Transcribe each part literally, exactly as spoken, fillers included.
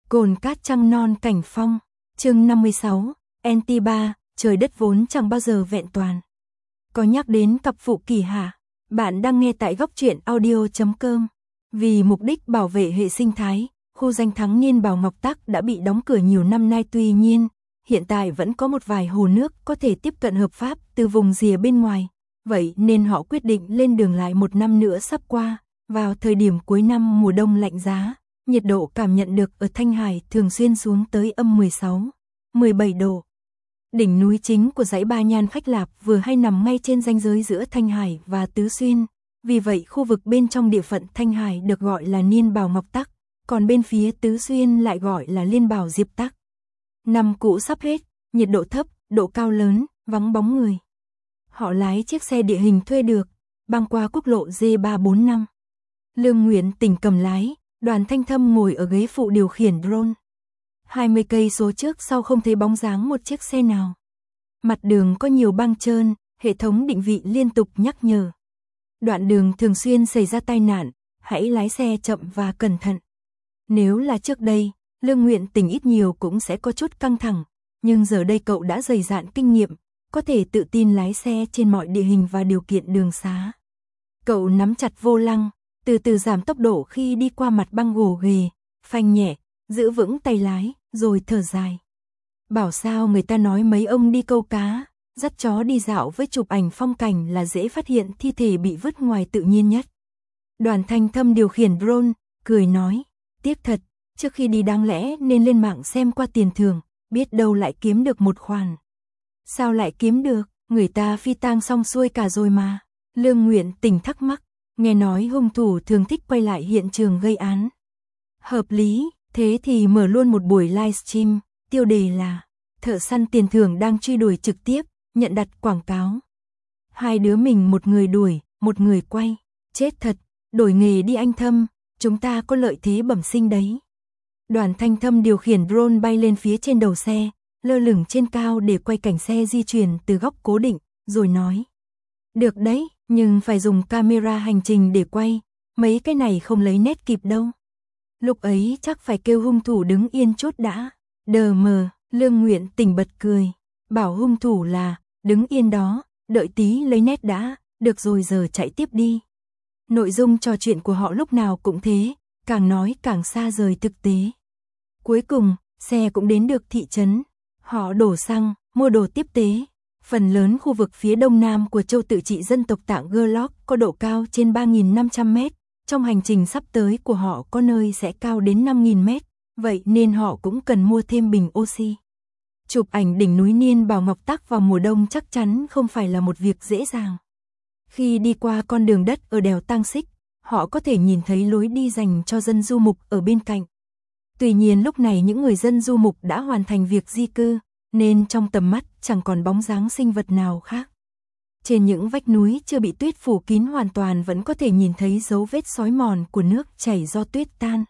Cồn cát trăng non cảnh phong, chương năm mươi sáu, en tê ba, trời đất vốn chẳng bao giờ vẹn toàn. Có nhắc đến cặp phụ kỳ hả? Bạn đang nghe tại góc truyện audio chấm com. Vì mục đích bảo vệ hệ sinh thái, khu danh thắng Niên Bảo Ngọc Tắc đã bị đóng cửa nhiều năm nay, tuy nhiên, hiện tại vẫn có một vài hồ nước có thể tiếp cận hợp pháp từ vùng rìa bên ngoài. Vậy nên họ quyết định lên đường lại một năm nữa sắp qua, vào thời điểm cuối năm mùa đông lạnh giá. Nhiệt độ cảm nhận được ở Thanh Hải thường xuyên xuống tới âm mười sáu, mười bảy độ. Đỉnh núi chính của dãy Ba Nhan Khách Lạp vừa hay nằm ngay trên ranh giới giữa Thanh Hải và Tứ Xuyên, vì vậy khu vực bên trong địa phận Thanh Hải được gọi là Niên Bảo Ngọc Tắc, còn bên phía Tứ Xuyên lại gọi là Liên Bảo Diệp Tắc. Năm cũ sắp hết, nhiệt độ thấp, độ cao lớn, vắng bóng người. Họ lái chiếc xe địa hình thuê được, băng qua quốc lộ D ba bốn năm. Lương Nguyễn Tình cầm lái, Đoàn Thanh Thâm ngồi ở ghế phụ điều khiển drone. hai mươi cây số trước sau không thấy bóng dáng một chiếc xe nào. Mặt đường có nhiều băng trơn, hệ thống định vị liên tục nhắc nhở. Đoạn đường thường xuyên xảy ra tai nạn, hãy lái xe chậm và cẩn thận. Nếu là trước đây, Lương Nguyễn Tình ít nhiều cũng sẽ có chút căng thẳng, nhưng giờ đây cậu đã dày dạn kinh nghiệm, có thể tự tin lái xe trên mọi địa hình và điều kiện đường xá. Cậu nắm chặt vô lăng, từ từ giảm tốc độ khi đi qua mặt băng gồ ghề, phanh nhẹ, giữ vững tay lái, rồi thở dài. Bảo sao người ta nói mấy ông đi câu cá, dắt chó đi dạo với chụp ảnh phong cảnh là dễ phát hiện thi thể bị vứt ngoài tự nhiên nhất. Đoàn Thanh Thâm điều khiển drone, cười nói, tiếc thật, trước khi đi đáng lẽ nên lên mạng xem qua tiền thưởng, biết đâu lại kiếm được một khoản. Sao lại kiếm được, người ta phi tang xong xuôi cả rồi mà. Lương Nguyễn Tình thắc mắc, nghe nói hung thủ thường thích quay lại hiện trường gây án. Hợp lý, thế thì mở luôn một buổi livestream, tiêu đề là thợ săn tiền thưởng đang truy đuổi trực tiếp, nhận đặt quảng cáo. Hai đứa mình một người đuổi, một người quay, chết thật, đổi nghề đi anh Thâm, chúng ta có lợi thế bẩm sinh đấy. Đoàn Thanh Thâm điều khiển drone bay lên phía trên đầu xe, lơ lửng trên cao để quay cảnh xe di chuyển từ góc cố định, rồi nói. Được đấy, nhưng phải dùng camera hành trình để quay, mấy cái này không lấy nét kịp đâu. Lúc ấy chắc phải kêu hung thủ đứng yên chút đã. Đờ mờ, Lương Nguyễn Tình bật cười, bảo hung thủ là, đứng yên đó, đợi tí lấy nét đã, được rồi giờ chạy tiếp đi. Nội dung trò chuyện của họ lúc nào cũng thế, càng nói càng xa rời thực tế. Cuối cùng, xe cũng đến được thị trấn, họ đổ xăng, mua đồ tiếp tế. Phần lớn khu vực phía đông nam của châu tự trị dân tộc Tạng Gerlach có độ cao trên ba nghìn năm trăm mét, trong hành trình sắp tới của họ có nơi sẽ cao đến năm nghìn mét, vậy nên họ cũng cần mua thêm bình oxy. Chụp ảnh đỉnh núi Niên Bảo Ngọc Tắc vào mùa đông chắc chắn không phải là một việc dễ dàng. Khi đi qua con đường đất ở đèo Tang Xích, họ có thể nhìn thấy lối đi dành cho dân du mục ở bên cạnh. Tuy nhiên lúc này những người dân du mục đã hoàn thành việc di cư, nên trong tầm mắt chẳng còn bóng dáng sinh vật nào khác. Trên những vách núi chưa bị tuyết phủ kín hoàn toàn vẫn có thể nhìn thấy dấu vết xói mòn của nước chảy do tuyết tan.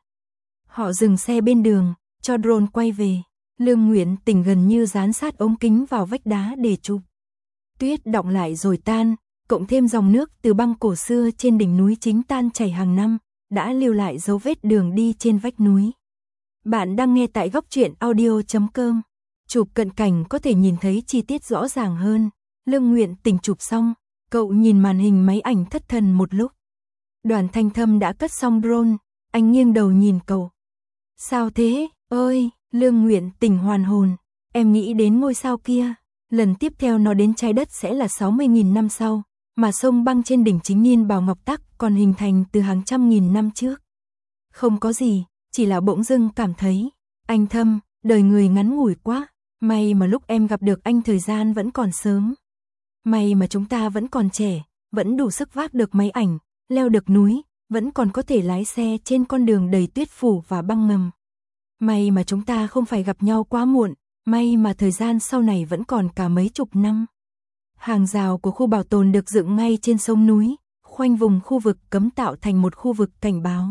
Họ dừng xe bên đường, cho drone quay về. Lương Nguyễn Tình gần như dán sát ống kính vào vách đá để chụp. Tuyết đọng lại rồi tan, cộng thêm dòng nước từ băng cổ xưa trên đỉnh núi chính tan chảy hàng năm, đã lưu lại dấu vết đường đi trên vách núi. Bạn đang nghe tại góc truyện audio chấm com. Chụp cận cảnh có thể nhìn thấy chi tiết rõ ràng hơn. Lương Nguyễn Tình chụp xong, cậu nhìn màn hình máy ảnh thất thần một lúc. Đoàn Thanh Thâm đã cất xong drone, anh nghiêng đầu nhìn cậu. Sao thế, ơi, Lương Nguyễn Tình hoàn hồn, em nghĩ đến ngôi sao kia. Lần tiếp theo nó đến trái đất sẽ là sáu mươi nghìn năm sau, mà sông băng trên đỉnh chính Niên Bảo Ngọc Tắc còn hình thành từ hàng trăm nghìn năm trước. Không có gì, chỉ là bỗng dưng cảm thấy, anh Thâm, đời người ngắn ngủi quá. May mà lúc em gặp được anh thời gian vẫn còn sớm. May mà chúng ta vẫn còn trẻ, vẫn đủ sức vác được máy ảnh, leo được núi, vẫn còn có thể lái xe trên con đường đầy tuyết phủ và băng ngầm. May mà chúng ta không phải gặp nhau quá muộn, may mà thời gian sau này vẫn còn cả mấy chục năm. Hàng rào của khu bảo tồn được dựng ngay trên sông núi, khoanh vùng khu vực cấm tạo thành một khu vực cảnh báo.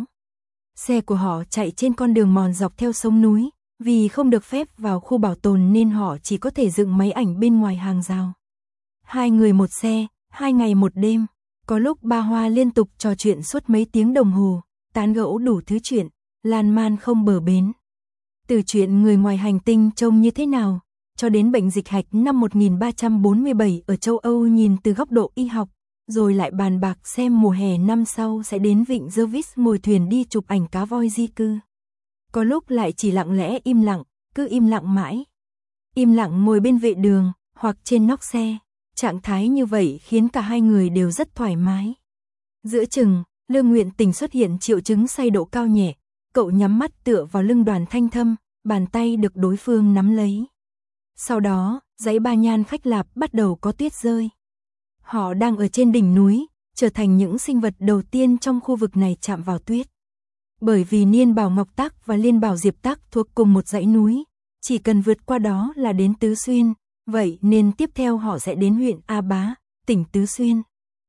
Xe của họ chạy trên con đường mòn dọc theo sông núi. Vì không được phép vào khu bảo tồn nên họ chỉ có thể dựng máy ảnh bên ngoài hàng rào. Hai người một xe, hai ngày một đêm. Có lúc ba Hoa liên tục trò chuyện suốt mấy tiếng đồng hồ, tán gẫu đủ thứ chuyện, lan man không bờ bến. Từ chuyện người ngoài hành tinh trông như thế nào, cho đến bệnh dịch hạch năm một nghìn ba trăm bốn mươi bảy ở châu Âu nhìn từ góc độ y học, rồi lại bàn bạc xem mùa hè năm sau sẽ đến vịnh Jervis ngồi thuyền đi chụp ảnh cá voi di cư. Có lúc lại chỉ lặng lẽ im lặng, cứ im lặng mãi. Im lặng ngồi bên vệ đường, hoặc trên nóc xe. Trạng thái như vậy khiến cả hai người đều rất thoải mái. Giữa chừng, Lương Nguyện Tình xuất hiện triệu chứng say độ cao nhẹ. Cậu nhắm mắt tựa vào lưng Đoàn Thanh Thâm, bàn tay được đối phương nắm lấy. Sau đó, dãy Ba Nhan Khách Lạp bắt đầu có tuyết rơi. Họ đang ở trên đỉnh núi, trở thành những sinh vật đầu tiên trong khu vực này chạm vào tuyết. Bởi vì Niên Bảo Ngọc Tắc và Liên Bảo Diệp Tắc thuộc cùng một dãy núi, chỉ cần vượt qua đó là đến Tứ Xuyên, vậy nên tiếp theo họ sẽ đến huyện A Bá, tỉnh Tứ Xuyên.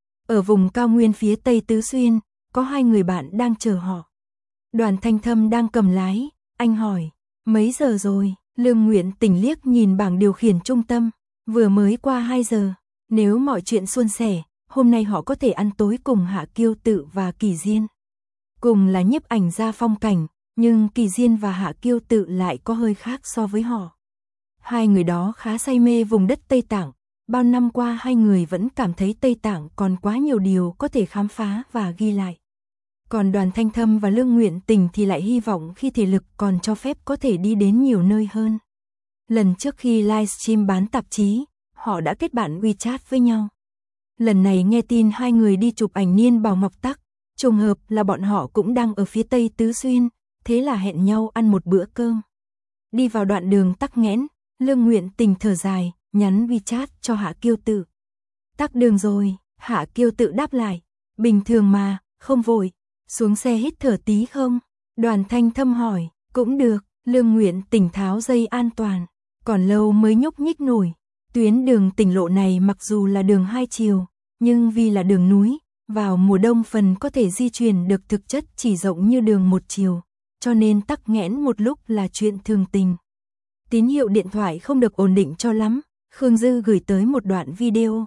Ở vùng cao nguyên phía tây Tứ Xuyên, có hai người bạn đang chờ họ. Đoàn Thanh Thâm đang cầm lái, anh hỏi, mấy giờ rồi? Lương Nguyện Tình liếc nhìn bảng điều khiển trung tâm, vừa mới qua hai giờ, nếu mọi chuyện suôn sẻ, hôm nay họ có thể ăn tối cùng Hạ Kiêu Tự và Kỳ Diên. Cùng là nhiếp ảnh gia phong cảnh, nhưng Kỳ Diên và Hạ Kiêu Tự lại có hơi khác so với họ. Hai người đó khá say mê vùng đất Tây Tạng, bao năm qua hai người vẫn cảm thấy Tây Tạng còn quá nhiều điều có thể khám phá và ghi lại. Còn Đoàn Thanh Thâm và Lương Nguyện Tình thì lại hy vọng khi thể lực còn cho phép có thể đi đến nhiều nơi hơn. Lần trước khi livestream bán tạp chí, họ đã kết bạn WeChat với nhau. Lần này nghe tin hai người đi chụp ảnh Niên Bảo Ngọc Tắc, trùng hợp là bọn họ cũng đang ở phía tây Tứ Xuyên, thế là hẹn nhau ăn một bữa cơm. Đi vào đoạn đường tắc nghẽn, Lương Nguyện Tình thở dài, nhắn WeChat cho Hạ Kiêu Tự. Tắc đường rồi, Hạ Kiêu Tự đáp lại, bình thường mà, không vội, xuống xe hít thở tí không? Đoàn Thanh Thâm hỏi, cũng được, Lương Nguyện Tình tháo dây an toàn, còn lâu mới nhúc nhích nổi. Tuyến đường tỉnh lộ này mặc dù là đường hai chiều, nhưng vì là đường núi, vào mùa đông phần có thể di chuyển được thực chất chỉ rộng như đường một chiều, cho nên tắc nghẽn một lúc là chuyện thường tình. Tín hiệu điện thoại không được ổn định cho lắm, Khương Dư gửi tới một đoạn video.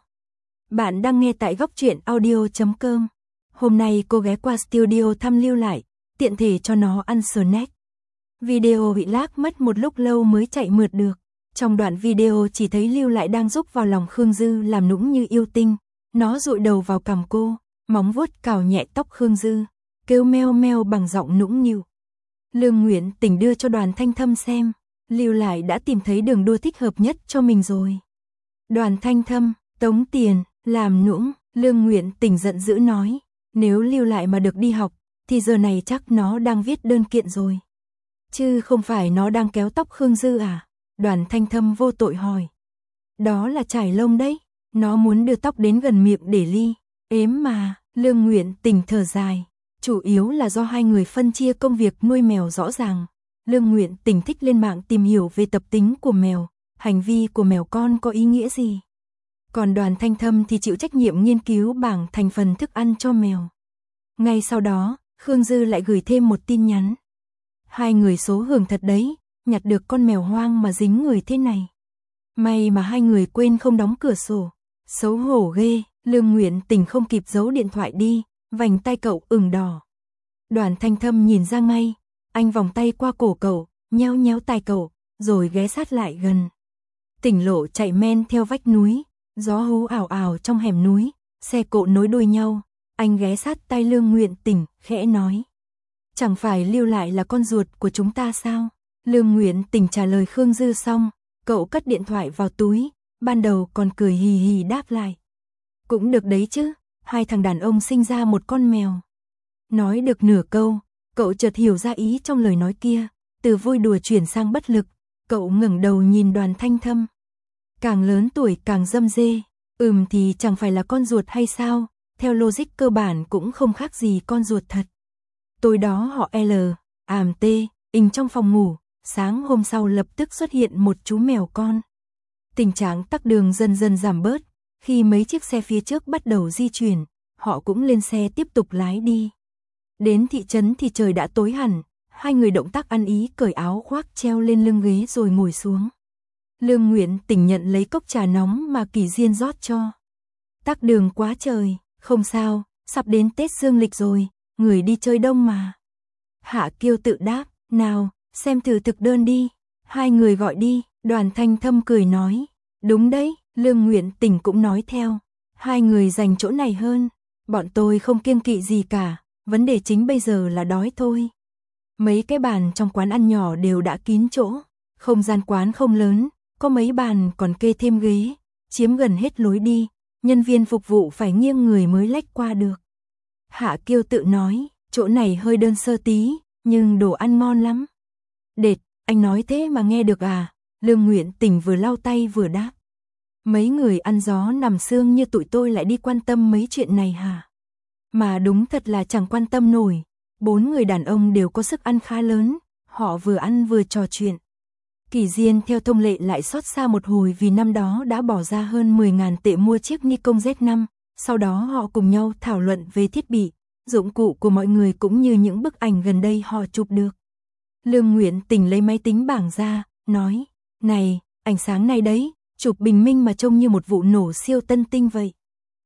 Bạn đang nghe tại góc truyện audio chấm com. Hôm nay cô ghé qua studio thăm Lưu lại, tiện thể cho nó ăn snack. Video bị lag mất một lúc lâu mới chạy mượt được. Trong đoạn video chỉ thấy Lưu lại đang rúc vào lòng Khương Dư làm nũng như yêu tinh. Nó dụi đầu vào cằm cô, móng vuốt cào nhẹ tóc Khương Dư, kêu meo meo bằng giọng nũng nịu. Lương Nguyện Tình đưa cho Đoàn Thanh Thâm xem, Lưu lại đã tìm thấy đường đua thích hợp nhất cho mình rồi. Đoàn Thanh Thâm, tống tiền, làm nũng, Lương Nguyện Tình giận dữ nói, nếu Lưu lại mà được đi học, thì giờ này chắc nó đang viết đơn kiện rồi. Chứ không phải nó đang kéo tóc Khương Dư à? Đoàn Thanh Thâm vô tội hỏi. Đó là chải lông đấy, nó muốn đưa tóc đến gần miệng để ly, ếm mà, Lương Nguyện Tình thở dài. Chủ yếu là do hai người phân chia công việc nuôi mèo rõ ràng. Lương Nguyện Tình thích lên mạng tìm hiểu về tập tính của mèo, hành vi của mèo con có ý nghĩa gì. Còn Đoàn Thanh Thâm thì chịu trách nhiệm nghiên cứu bảng thành phần thức ăn cho mèo. Ngay sau đó, Khương Dư lại gửi thêm một tin nhắn. Hai người số hưởng thật đấy, nhặt được con mèo hoang mà dính người thế này. May mà hai người quên không đóng cửa sổ. Xấu hổ ghê, Lương Nguyện Tình không kịp giấu điện thoại đi, vành tay cậu ửng đỏ. Đoàn Thanh Thâm nhìn ra ngay, anh vòng tay qua cổ cậu, nhéo nhéo tai cậu, rồi ghé sát lại gần. Tỉnh lộ chạy men theo vách núi, gió hú ảo ảo trong hẻm núi, xe cộ nối đuôi nhau, anh ghé sát tai Lương Nguyện Tình, khẽ nói. Chẳng phải Lưu lại là con ruột của chúng ta sao? Lương Nguyện Tình trả lời Khương Dư xong, cậu cất điện thoại vào túi, ban đầu còn cười hì hì đáp lại. Cũng được đấy chứ, hai thằng đàn ông sinh ra một con mèo. Nói được nửa câu, cậu chợt hiểu ra ý trong lời nói kia, từ vui đùa chuyển sang bất lực, cậu ngẩng đầu nhìn Đoàn Thanh Thâm. Càng lớn tuổi càng dâm dê, ừm thì chẳng phải là con ruột hay sao, theo logic cơ bản cũng không khác gì con ruột thật. Tối đó họ L, àm T, ình trong phòng ngủ, sáng hôm sau lập tức xuất hiện một chú mèo con. Tình trạng tắc đường dần dần giảm bớt, khi mấy chiếc xe phía trước bắt đầu di chuyển, họ cũng lên xe tiếp tục lái đi. Đến thị trấn thì trời đã tối hẳn, hai người động tác ăn ý cởi áo khoác treo lên lưng ghế rồi ngồi xuống. Lương Nguyện Tình nhận lấy cốc trà nóng mà Kỳ Diên rót cho. Tắc đường quá trời, không sao, sắp đến Tết dương lịch rồi, người đi chơi đông mà. Hạ Kiêu Tự đáp, nào, xem thử thực đơn đi, hai người gọi đi, Đoàn Thanh Thâm cười nói. Đúng đấy, Lương Nguyện Tình cũng nói theo, hai người dành chỗ này hơn, bọn tôi không kiêng kỵ gì cả, vấn đề chính bây giờ là đói thôi. Mấy cái bàn trong quán ăn nhỏ đều đã kín chỗ, không gian quán không lớn, có mấy bàn còn kê thêm ghế, chiếm gần hết lối đi, nhân viên phục vụ phải nghiêng người mới lách qua được. Hạ Kiêu tự nói, chỗ này hơi đơn sơ tí, nhưng đồ ăn ngon lắm. Đệt, anh nói thế mà nghe được à? Lương Nguyện Tình vừa lau tay vừa đáp. Mấy người ăn gió nằm xương như tụi tôi lại đi quan tâm mấy chuyện này hả? Mà đúng thật là chẳng quan tâm nổi. Bốn người đàn ông đều có sức ăn khá lớn, họ vừa ăn vừa trò chuyện. Kỳ Diên theo thông lệ lại xót xa một hồi vì năm đó đã bỏ ra hơn mười nghìn tệ mua chiếc Nikon Z năm, sau đó họ cùng nhau thảo luận về thiết bị, dụng cụ của mọi người cũng như những bức ảnh gần đây họ chụp được. Lương Nguyện Tình lấy máy tính bảng ra, nói, này, ảnh sáng này đấy, chụp bình minh mà trông như một vụ nổ siêu tân tinh vậy.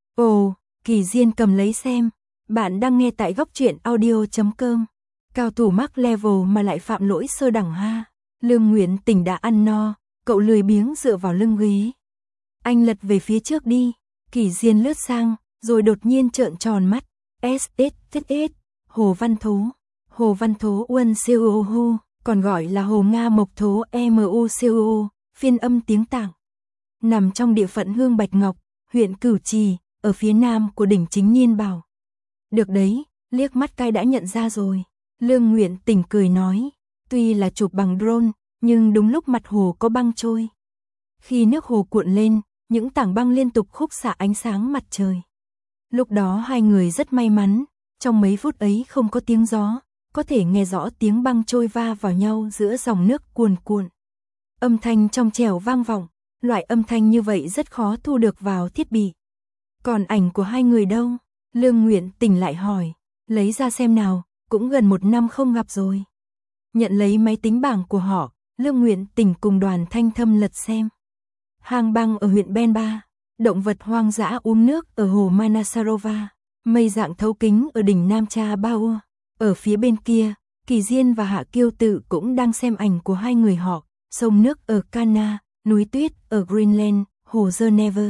Ồ, Kỳ Diên cầm lấy xem, bạn đang nghe tại góc truyện audio chấm com. Cao thủ mắc level mà lại phạm lỗi sơ đẳng ha. Lương Nguyện Tình đã ăn no, cậu lười biếng dựa vào lưng ghế. Anh lật về phía trước đi, Kỳ Diên lướt sang, rồi đột nhiên trợn tròn mắt. S S S S, Hồ Văn Thố, Hồ Văn Thố Uân Siêu Hu, còn gọi là Hồ Nga Mộc Thố M U Siêu, phiên âm tiếng Tạng. Nằm trong địa phận Hương Bạch Ngọc, huyện Cửu Trì, ở phía nam của đỉnh Chính Niên Bảo. Được đấy, liếc mắt cai đã nhận ra rồi. Lương Nguyện Tình cười nói, tuy là chụp bằng drone, nhưng đúng lúc mặt hồ có băng trôi. Khi nước hồ cuộn lên, những tảng băng liên tục khúc xạ ánh sáng mặt trời. Lúc đó hai người rất may mắn, trong mấy phút ấy không có tiếng gió, có thể nghe rõ tiếng băng trôi va vào nhau giữa dòng nước cuồn cuộn. Âm thanh trong trẻo vang vọng, loại âm thanh như vậy rất khó thu được vào thiết bị. Còn ảnh của hai người đâu? Lương Nguyện Tình lại hỏi, lấy ra xem nào, cũng gần một năm không gặp rồi. Nhận lấy máy tính bảng của họ, Lương Nguyện Tình cùng Đoàn Thanh Thâm lật xem. Hang băng ở huyện Benba, động vật hoang dã uống nước ở hồ Manasarova, mây dạng thấu kính ở đỉnh Nam Cha Bao. Ở phía bên kia, Kỳ Diên và Hạ Kiêu Tự cũng đang xem ảnh của hai người họ, sông nước ở Kana, núi tuyết ở Greenland, hồ Geneva.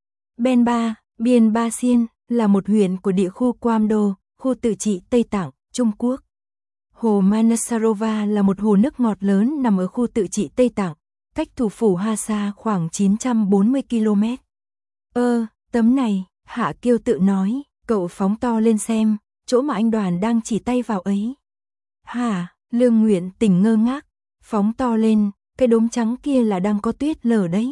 Benba, Biên Ba Xiên, là một huyện của địa khu Kwamdo, khu tự trị Tây Tạng, Trung Quốc. Hồ Manasarova là một hồ nước ngọt lớn nằm ở khu tự trị Tây Tạng, cách thủ phủ Hasa khoảng chín trăm bốn mươi ki lô mét. Ơ, tấm này, Hạ Kiêu Tự nói, cậu phóng to lên xem, chỗ mà anh Đoàn đang chỉ tay vào ấy. Hả, Lương Nguyện Tình ngơ ngác, phóng to lên, cái đốm trắng kia là đang có tuyết lở đấy.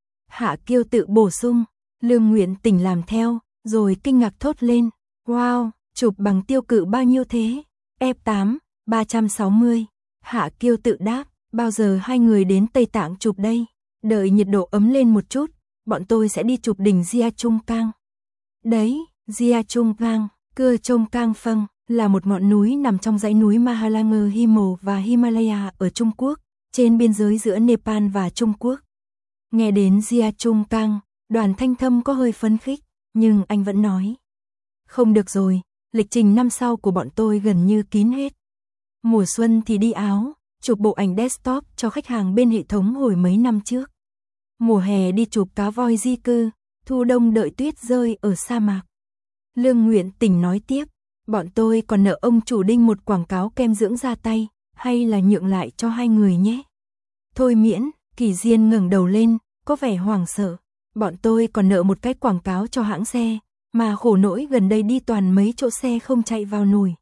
Hạ Kiêu Tự bổ sung, Lương Nguyện Tình làm theo, rồi kinh ngạc thốt lên, wow, chụp bằng tiêu cự bao nhiêu thế? F tám, ba trăm sáu mươi. Hạ Kiêu Tự đáp, bao giờ hai người đến Tây Tạng chụp đây? Đợi nhiệt độ ấm lên một chút, bọn tôi sẽ đi chụp đỉnh Gia Trung Cang. Đấy, Gia Trung Cang, Cưa Trông Cang Phâng, là một ngọn núi nằm trong dãy núi Mahalangur Himo và Himalaya ở Trung Quốc, trên biên giới giữa Nepal và Trung Quốc. Nghe đến Gia Trung Cang, Đoàn Thanh Thâm có hơi phấn khích, nhưng anh vẫn nói. Không được rồi, lịch trình năm sau của bọn tôi gần như kín hết. Mùa xuân thì đi Áo, chụp bộ ảnh desktop cho khách hàng bên hệ thống hồi mấy năm trước. Mùa hè đi chụp cá voi di cư, thu đông đợi tuyết rơi ở sa mạc. Lương Nguyện Tình nói tiếp, bọn tôi còn nợ ông chủ Đinh một quảng cáo kem dưỡng da tay, hay là nhượng lại cho hai người nhé. Thôi miễn, Kỳ Diên ngẩng đầu lên, có vẻ hoảng sợ. Bọn tôi còn nợ một cái quảng cáo cho hãng xe, mà khổ nỗi gần đây đi toàn mấy chỗ xe không chạy vào nổi.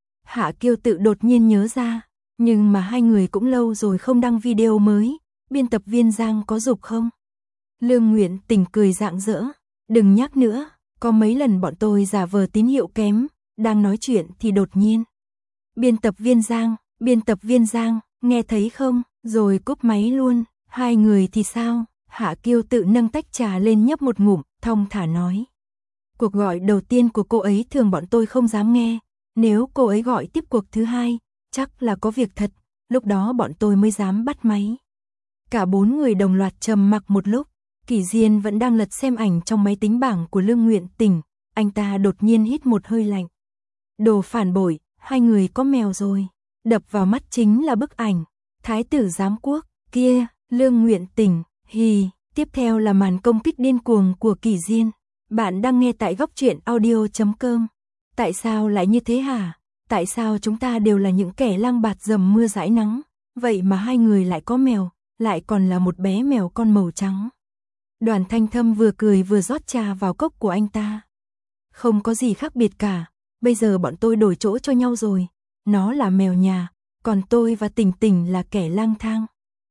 Hạ Kiêu Tự đột nhiên nhớ ra, nhưng mà hai người cũng lâu rồi không đăng video mới, biên tập viên Giang có giục không? Lương Nguyện Tình cười rạng rỡ, đừng nhắc nữa, có mấy lần bọn tôi giả vờ tín hiệu kém, đang nói chuyện thì đột nhiên. Biên tập viên Giang, biên tập viên Giang, nghe thấy không? Rồi cúp máy luôn, hai người thì sao? Hạ Kiêu Tự nâng tách trà lên nhấp một ngụm, thong thả nói. Cuộc gọi đầu tiên của cô ấy thường bọn tôi không dám nghe, nếu cô ấy gọi tiếp cuộc thứ hai, chắc là có việc thật, lúc đó bọn tôi mới dám bắt máy. Cả bốn người đồng loạt trầm mặc một lúc, Kỳ Diên vẫn đang lật xem ảnh trong máy tính bảng của Lương Nguyện Tình, anh ta đột nhiên hít một hơi lạnh. Đồ phản bội, hai người có mèo rồi, đập vào mắt chính là bức ảnh, Thái tử giám quốc, kia, Lương Nguyện Tình, hì, tiếp theo là màn công kích điên cuồng của Kỷ Diên. Bạn đang nghe tại góc truyện audio chấm com. Tại sao lại như thế hả? Tại sao chúng ta đều là những kẻ lang bạt dầm mưa dãi nắng, vậy mà hai người lại có mèo, lại còn là một bé mèo con màu trắng. Đoàn Thanh Thâm vừa cười vừa rót trà vào cốc của anh ta. Không có gì khác biệt cả, bây giờ bọn tôi đổi chỗ cho nhau rồi, nó là mèo nhà, còn tôi và Tình Tình là kẻ lang thang.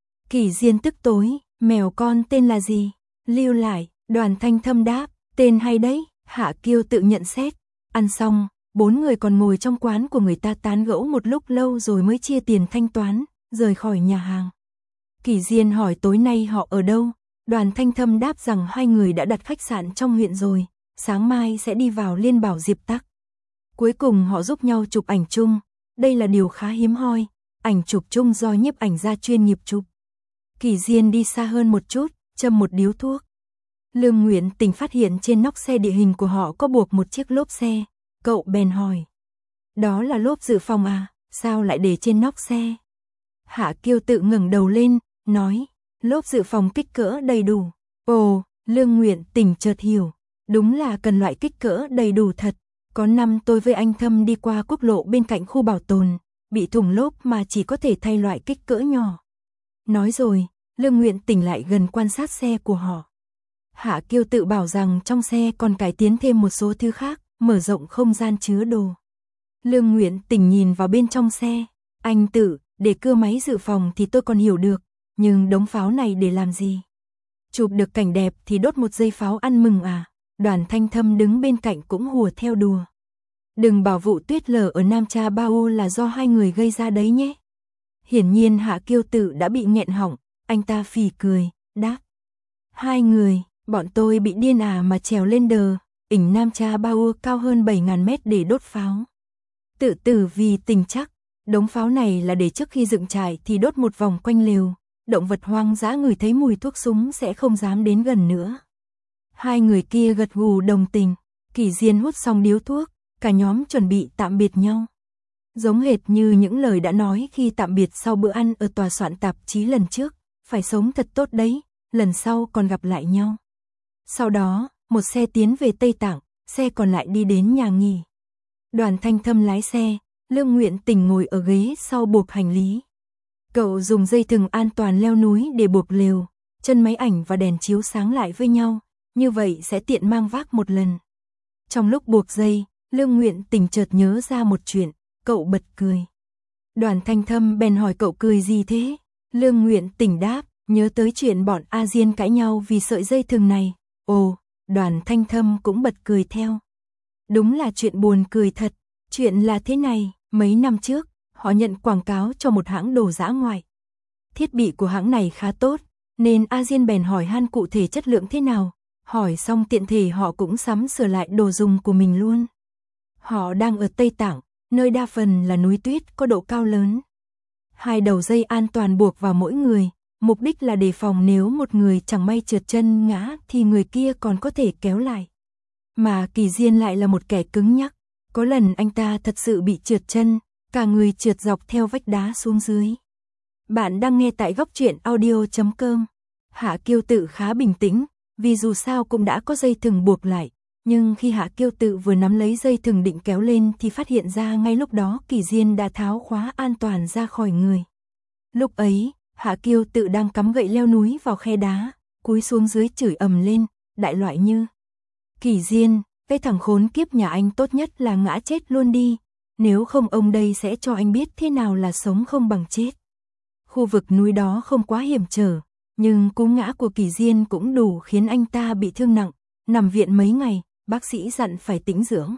Kỷ Diên tức tối, mèo con tên là gì? Lưu lại, Đoàn Thanh Thâm đáp, tên hay đấy, Hạ Kiêu tự nhận xét. Ăn xong, bốn người còn ngồi trong quán của người ta tán gẫu một lúc lâu rồi mới chia tiền thanh toán, rời khỏi nhà hàng. Kỷ Diên hỏi tối nay họ ở đâu? Đoàn Thanh Thâm đáp rằng hai người đã đặt khách sạn trong huyện rồi, sáng mai sẽ đi vào Liên Bảo Diệp Tắc. Cuối cùng họ giúp nhau chụp ảnh chung, đây là điều khá hiếm hoi, ảnh chụp chung do nhiếp ảnh gia chuyên nghiệp chụp. Kỷ Diên đi xa hơn một chút, châm một điếu thuốc. Lương Nguyện Tình phát hiện trên nóc xe địa hình của họ có buộc một chiếc lốp xe, cậu bèn hỏi. Đó là lốp dự phòng à, sao lại để trên nóc xe? Hạ Kiêu tự ngẩng đầu lên, nói, lốp dự phòng kích cỡ đầy đủ. Ồ, Lương Nguyện Tình chợt hiểu, đúng là cần loại kích cỡ đầy đủ thật. Có năm tôi với anh Thâm đi qua quốc lộ bên cạnh khu bảo tồn, bị thủng lốp mà chỉ có thể thay loại kích cỡ nhỏ. Nói rồi, Lương Nguyện Tình lại gần quan sát xe của họ. Hạ Kiêu tự bảo rằng trong xe còn cải tiến thêm một số thứ khác, mở rộng không gian chứa đồ. Lương Nguyện Tình nhìn vào bên trong xe, anh Tự, để cưa máy dự phòng thì tôi còn hiểu được, nhưng đống pháo này để làm gì? Chụp được cảnh đẹp thì đốt một dây pháo ăn mừng à? Đoàn Thanh Thâm đứng bên cạnh cũng hùa theo đùa. Đừng bảo vụ tuyết lở ở Nam Cha Bao là do hai người gây ra đấy nhé. Hiển nhiên Hạ Kiêu Tự đã bị nghẹn họng, anh ta phì cười, đáp. Hai người, bọn tôi bị điên à mà trèo lên đờ, ỉnh Nam Cha Bao cao hơn bảy nghìn mét để đốt pháo. Tự tử vì tình chắc, đống pháo này là để trước khi dựng trại thì đốt một vòng quanh lều, động vật hoang dã ngửi thấy mùi thuốc súng sẽ không dám đến gần nữa. Hai người kia gật gù đồng tình, Kỷ Diên hút xong điếu thuốc, cả nhóm chuẩn bị tạm biệt nhau. Giống hệt như những lời đã nói khi tạm biệt sau bữa ăn ở tòa soạn tạp chí lần trước, phải sống thật tốt đấy, lần sau còn gặp lại nhau. Sau đó, một xe tiến về Tây Tạng, xe còn lại đi đến nhà nghỉ. Đoàn Thanh Thâm lái xe, Lương Nguyện Tình ngồi ở ghế sau buộc hành lý. Cậu dùng dây thừng an toàn leo núi để buộc lều, chân máy ảnh và đèn chiếu sáng lại với nhau, như vậy sẽ tiện mang vác một lần. Trong lúc buộc dây, Lương Nguyện Tình chợt nhớ ra một chuyện, cậu bật cười. Đoàn Thanh Thâm bèn hỏi cậu cười gì thế? Lương Nguyện Tình đáp, nhớ tới chuyện bọn A Diên cãi nhau vì sợi dây thừng này. Ồ, Đoàn Thanh Thâm cũng bật cười theo. Đúng là chuyện buồn cười thật, chuyện là thế này, mấy năm trước, họ nhận quảng cáo cho một hãng đồ dã ngoại. Thiết bị của hãng này khá tốt, nên A Diên bèn hỏi han cụ thể chất lượng thế nào, hỏi xong tiện thể họ cũng sắm sửa lại đồ dùng của mình luôn. Họ đang ở Tây Tạng, nơi đa phần là núi tuyết có độ cao lớn. Hai đầu dây an toàn buộc vào mỗi người, mục đích là đề phòng nếu một người chẳng may trượt chân ngã thì người kia còn có thể kéo lại. Mà Kỷ Diên lại là một kẻ cứng nhắc, có lần anh ta thật sự bị trượt chân, cả người trượt dọc theo vách đá xuống dưới. Bạn đang nghe tại góc truyện audio chấm com. Hạ Kiêu Tự khá bình tĩnh, vì dù sao cũng đã có dây thừng buộc lại, nhưng khi Hạ Kiêu Tự vừa nắm lấy dây thừng định kéo lên thì phát hiện ra ngay lúc đó Kỷ Diên đã tháo khóa an toàn ra khỏi người. Lúc ấy, Hạ Kiêu Tự đang cắm gậy leo núi vào khe đá, cúi xuống dưới chửi ầm lên, đại loại như: Kỷ Diên, cái thằng khốn kiếp nhà anh tốt nhất là ngã chết luôn đi, nếu không ông đây sẽ cho anh biết thế nào là sống không bằng chết. Khu vực núi đó không quá hiểm trở, nhưng cú ngã của Kỷ Diên cũng đủ khiến anh ta bị thương nặng, nằm viện mấy ngày, bác sĩ dặn phải tĩnh dưỡng.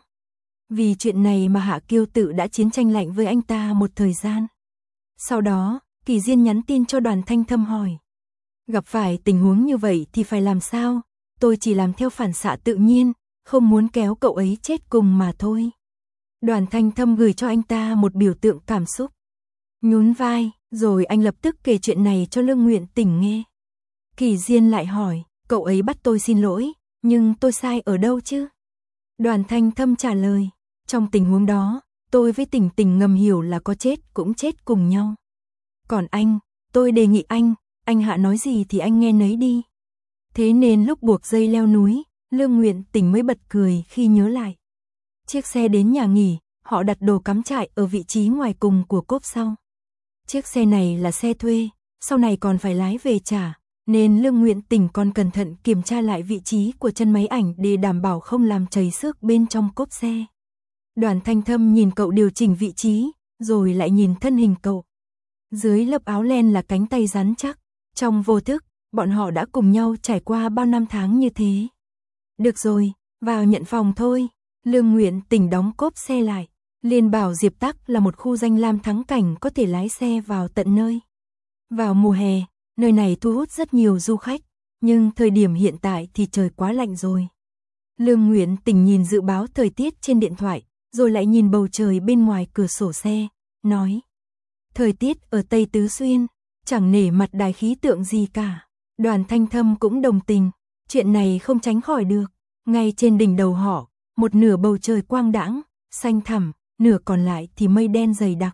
Vì chuyện này mà Hạ Kiêu Tự đã chiến tranh lạnh với anh ta một thời gian. Sau đó, Kỷ Diên nhắn tin cho Đoàn Thanh Thâm hỏi: gặp phải tình huống như vậy thì phải làm sao? Tôi chỉ làm theo phản xạ tự nhiên, không muốn kéo cậu ấy chết cùng mà thôi. Đoàn Thanh Thâm gửi cho anh ta một biểu tượng cảm xúc. Nhún vai, rồi anh lập tức kể chuyện này cho Lương Nguyện Tình nghe. Kỷ Diên lại hỏi, cậu ấy bắt tôi xin lỗi, nhưng tôi sai ở đâu chứ? Đoàn Thanh Thâm trả lời, trong tình huống đó, tôi với Tình Tình ngầm hiểu là có chết cũng chết cùng nhau. Còn anh, tôi đề nghị anh, anh Hạ nói gì thì anh nghe nấy đi. Thế nên lúc buộc dây leo núi, Lương Nguyện Tình mới bật cười khi nhớ lại. Chiếc xe đến nhà nghỉ, họ đặt đồ cắm trại ở vị trí ngoài cùng của cốp sau. Chiếc xe này là xe thuê, sau này còn phải lái về trả, nên Lương Nguyện Tình còn cẩn thận kiểm tra lại vị trí của chân máy ảnh để đảm bảo không làm chảy xước bên trong cốp xe. Đoàn Thanh Thâm nhìn cậu điều chỉnh vị trí, rồi lại nhìn thân hình cậu. Dưới lớp áo len là cánh tay rắn chắc, trong vô thức, bọn họ đã cùng nhau trải qua bao năm tháng như thế. Được rồi, vào nhận phòng thôi. Lương Nguyện Tình đóng cốp xe lại, liền bảo Diệp Tắc là một khu danh lam thắng cảnh có thể lái xe vào tận nơi. Vào mùa hè, nơi này thu hút rất nhiều du khách, nhưng thời điểm hiện tại thì trời quá lạnh rồi. Lương Nguyện Tình nhìn dự báo thời tiết trên điện thoại, rồi lại nhìn bầu trời bên ngoài cửa sổ xe, nói. Thời tiết ở Tây Tứ Xuyên, chẳng nể mặt đài khí tượng gì cả. Đoàn Thanh Thâm cũng đồng tình, chuyện này không tránh khỏi được. Ngay trên đỉnh đầu họ, một nửa bầu trời quang đãng, xanh thẳm, nửa còn lại thì mây đen dày đặc.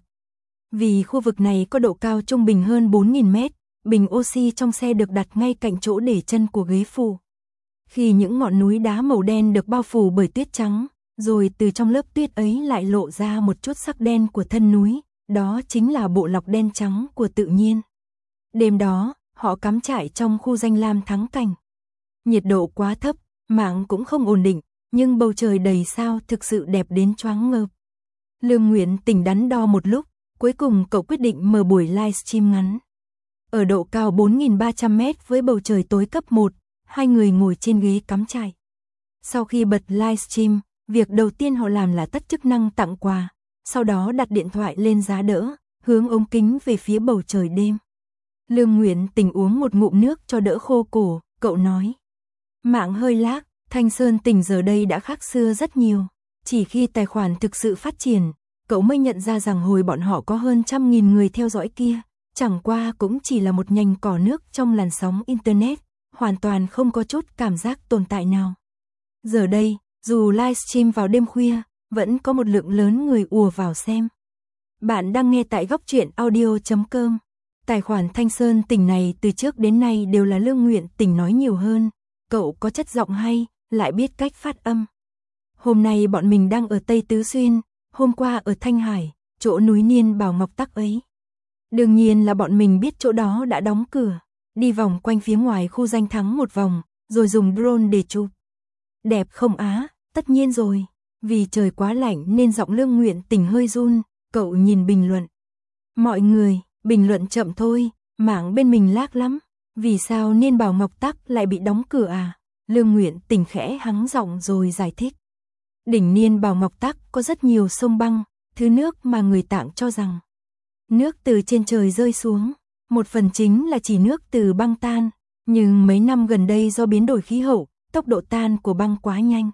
Vì khu vực này có độ cao trung bình hơn bốn nghìn mét, bình oxy trong xe được đặt ngay cạnh chỗ để chân của ghế phụ. Khi những ngọn núi đá màu đen được bao phủ bởi tuyết trắng, rồi từ trong lớp tuyết ấy lại lộ ra một chút sắc đen của thân núi, đó chính là bộ lọc đen trắng của tự nhiên. Đêm đó, họ cắm trại trong khu danh lam thắng cảnh. Nhiệt độ quá thấp, mạng cũng không ổn định, nhưng bầu trời đầy sao thực sự đẹp đến choáng ngợp. Lương Nguyện Tình đắn đo một lúc, cuối cùng cậu quyết định mở buổi livestream ngắn. Ở độ cao bốn nghìn ba trăm mét với bầu trời tối cấp một, hai người ngồi trên ghế cắm trại. Sau khi bật livestream, việc đầu tiên họ làm là tắt chức năng tặng quà, sau đó đặt điện thoại lên giá đỡ, hướng ống kính về phía bầu trời đêm. Lương Nguyện Tình uống một ngụm nước cho đỡ khô cổ, cậu nói. Mạng hơi lag, Thanh Sơn Tỉnh giờ đây đã khác xưa rất nhiều. Chỉ khi tài khoản thực sự phát triển, cậu mới nhận ra rằng hồi bọn họ có hơn trăm nghìn người theo dõi kia, chẳng qua cũng chỉ là một nhành cỏ nước trong làn sóng Internet, hoàn toàn không có chút cảm giác tồn tại nào. Giờ đây, dù livestream vào đêm khuya, vẫn có một lượng lớn người ùa vào xem. Bạn đang nghe tại góc truyện audio chấm com. Tài khoản Thanh Sơn Tỉnh này từ trước đến nay đều là Lương Nguyện Tình nói nhiều hơn. Cậu có chất giọng hay, lại biết cách phát âm. Hôm nay bọn mình đang ở Tây Tứ Xuyên, hôm qua ở Thanh Hải, chỗ núi Niên Bảo Ngọc Tắc ấy. Đương nhiên là bọn mình biết chỗ đó đã đóng cửa, đi vòng quanh phía ngoài khu danh thắng một vòng, rồi dùng drone để chụp. Đẹp không á? Tất nhiên rồi. Vì trời quá lạnh nên giọng Lương Nguyện Tình hơi run, cậu nhìn bình luận. Mọi người, bình luận chậm thôi, mạng bên mình lag lắm. Vì sao Niên Bảo Ngọc Tắc lại bị đóng cửa à? Lương Nguyện Tình khẽ hắng giọng rồi giải thích. Đỉnh Niên Bảo Ngọc Tắc có rất nhiều sông băng, thứ nước mà người Tạng cho rằng nước từ trên trời rơi xuống, một phần chính là chỉ nước từ băng tan, nhưng mấy năm gần đây do biến đổi khí hậu, tốc độ tan của băng quá nhanh.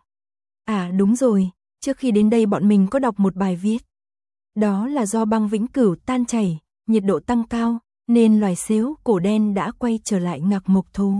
À đúng rồi, trước khi đến đây bọn mình có đọc một bài viết. Đó là do băng vĩnh cửu tan chảy, nhiệt độ tăng cao, nên loài sếu cổ đen đã quay trở lại Ngạc Mộc Thố.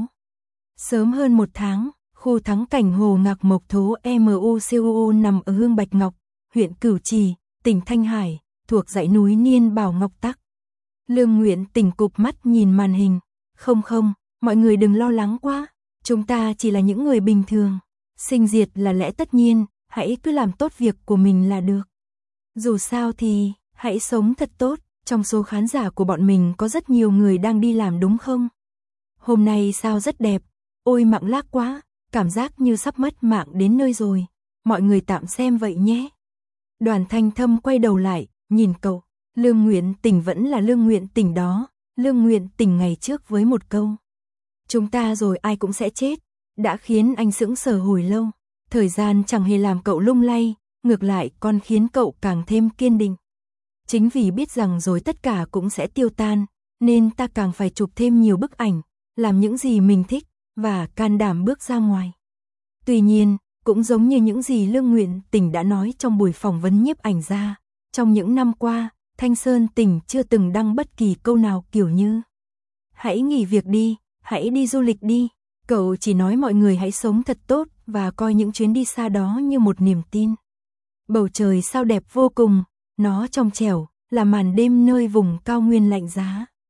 Sớm hơn một tháng, khu thắng cảnh hồ Ngạc Mộc Thố em u xê u nằm ở Hương Bạch Ngọc, huyện Cửu Trì, tỉnh Thanh Hải, thuộc dãy núi Niên Bảo Ngọc Tắc. Lương Nguyện Tình cụp mắt nhìn màn hình. Không không, mọi người đừng lo lắng quá, chúng ta chỉ là những người bình thường. Sinh diệt là lẽ tất nhiên, hãy cứ làm tốt việc của mình là được. Dù sao thì, hãy sống thật tốt, trong số khán giả của bọn mình có rất nhiều người đang đi làm đúng không? Hôm nay sao rất đẹp, ôi mạng lag quá, cảm giác như sắp mất mạng đến nơi rồi, mọi người tạm xem vậy nhé. Đoàn Thanh Thâm quay đầu lại, nhìn cậu, Lương Nguyện Tình vẫn là Lương Nguyện Tình đó, Lương Nguyện Tình ngày trước với một câu. Chúng ta rồi ai cũng sẽ chết, đã khiến anh sững sờ hồi lâu, thời gian chẳng hề làm cậu lung lay, ngược lại còn khiến cậu càng thêm kiên định. Chính vì biết rằng rồi tất cả cũng sẽ tiêu tan, nên ta càng phải chụp thêm nhiều bức ảnh, làm những gì mình thích, và can đảm bước ra ngoài. Tuy nhiên, cũng giống như những gì Lương Nguyện Tình đã nói trong buổi phỏng vấn nhiếp ảnh ra, trong những năm qua, Thanh Sơn Tỉnh chưa từng đăng bất kỳ câu nào kiểu như hãy nghỉ việc đi, hãy đi du lịch đi. Cậu chỉ nói mọi người hãy sống thật tốt và coi những chuyến đi xa đó như một niềm tin. Bầu trời sao đẹp vô cùng, nó trong trẻo, là màn đêm nơi vùng cao nguyên lạnh giá.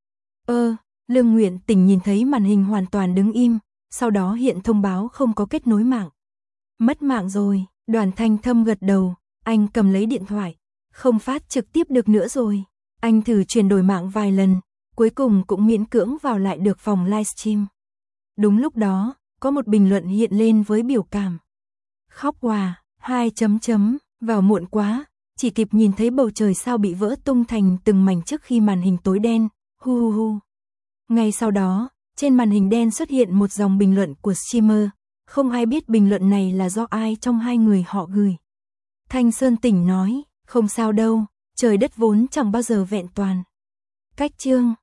Ơ, Lương Nguyện Tình nhìn thấy màn hình hoàn toàn đứng im, sau đó hiện thông báo không có kết nối mạng. Mất mạng rồi, Đoàn Thanh Thâm gật đầu, anh cầm lấy điện thoại, không phát trực tiếp được nữa rồi. Anh thử chuyển đổi mạng vài lần, cuối cùng cũng miễn cưỡng vào lại được phòng livestream. Đúng lúc đó, có một bình luận hiện lên với biểu cảm. Khóc hòa, hai chấm chấm, vào muộn quá, chỉ kịp nhìn thấy bầu trời sao bị vỡ tung thành từng mảnh trước khi màn hình tối đen, hu hu hu. Ngay sau đó, trên màn hình đen xuất hiện một dòng bình luận của streamer, không ai biết bình luận này là do ai trong hai người họ gửi. Thanh Sơn Tỉnh nói, không sao đâu, trời đất vốn chẳng bao giờ vẹn toàn. Cách chương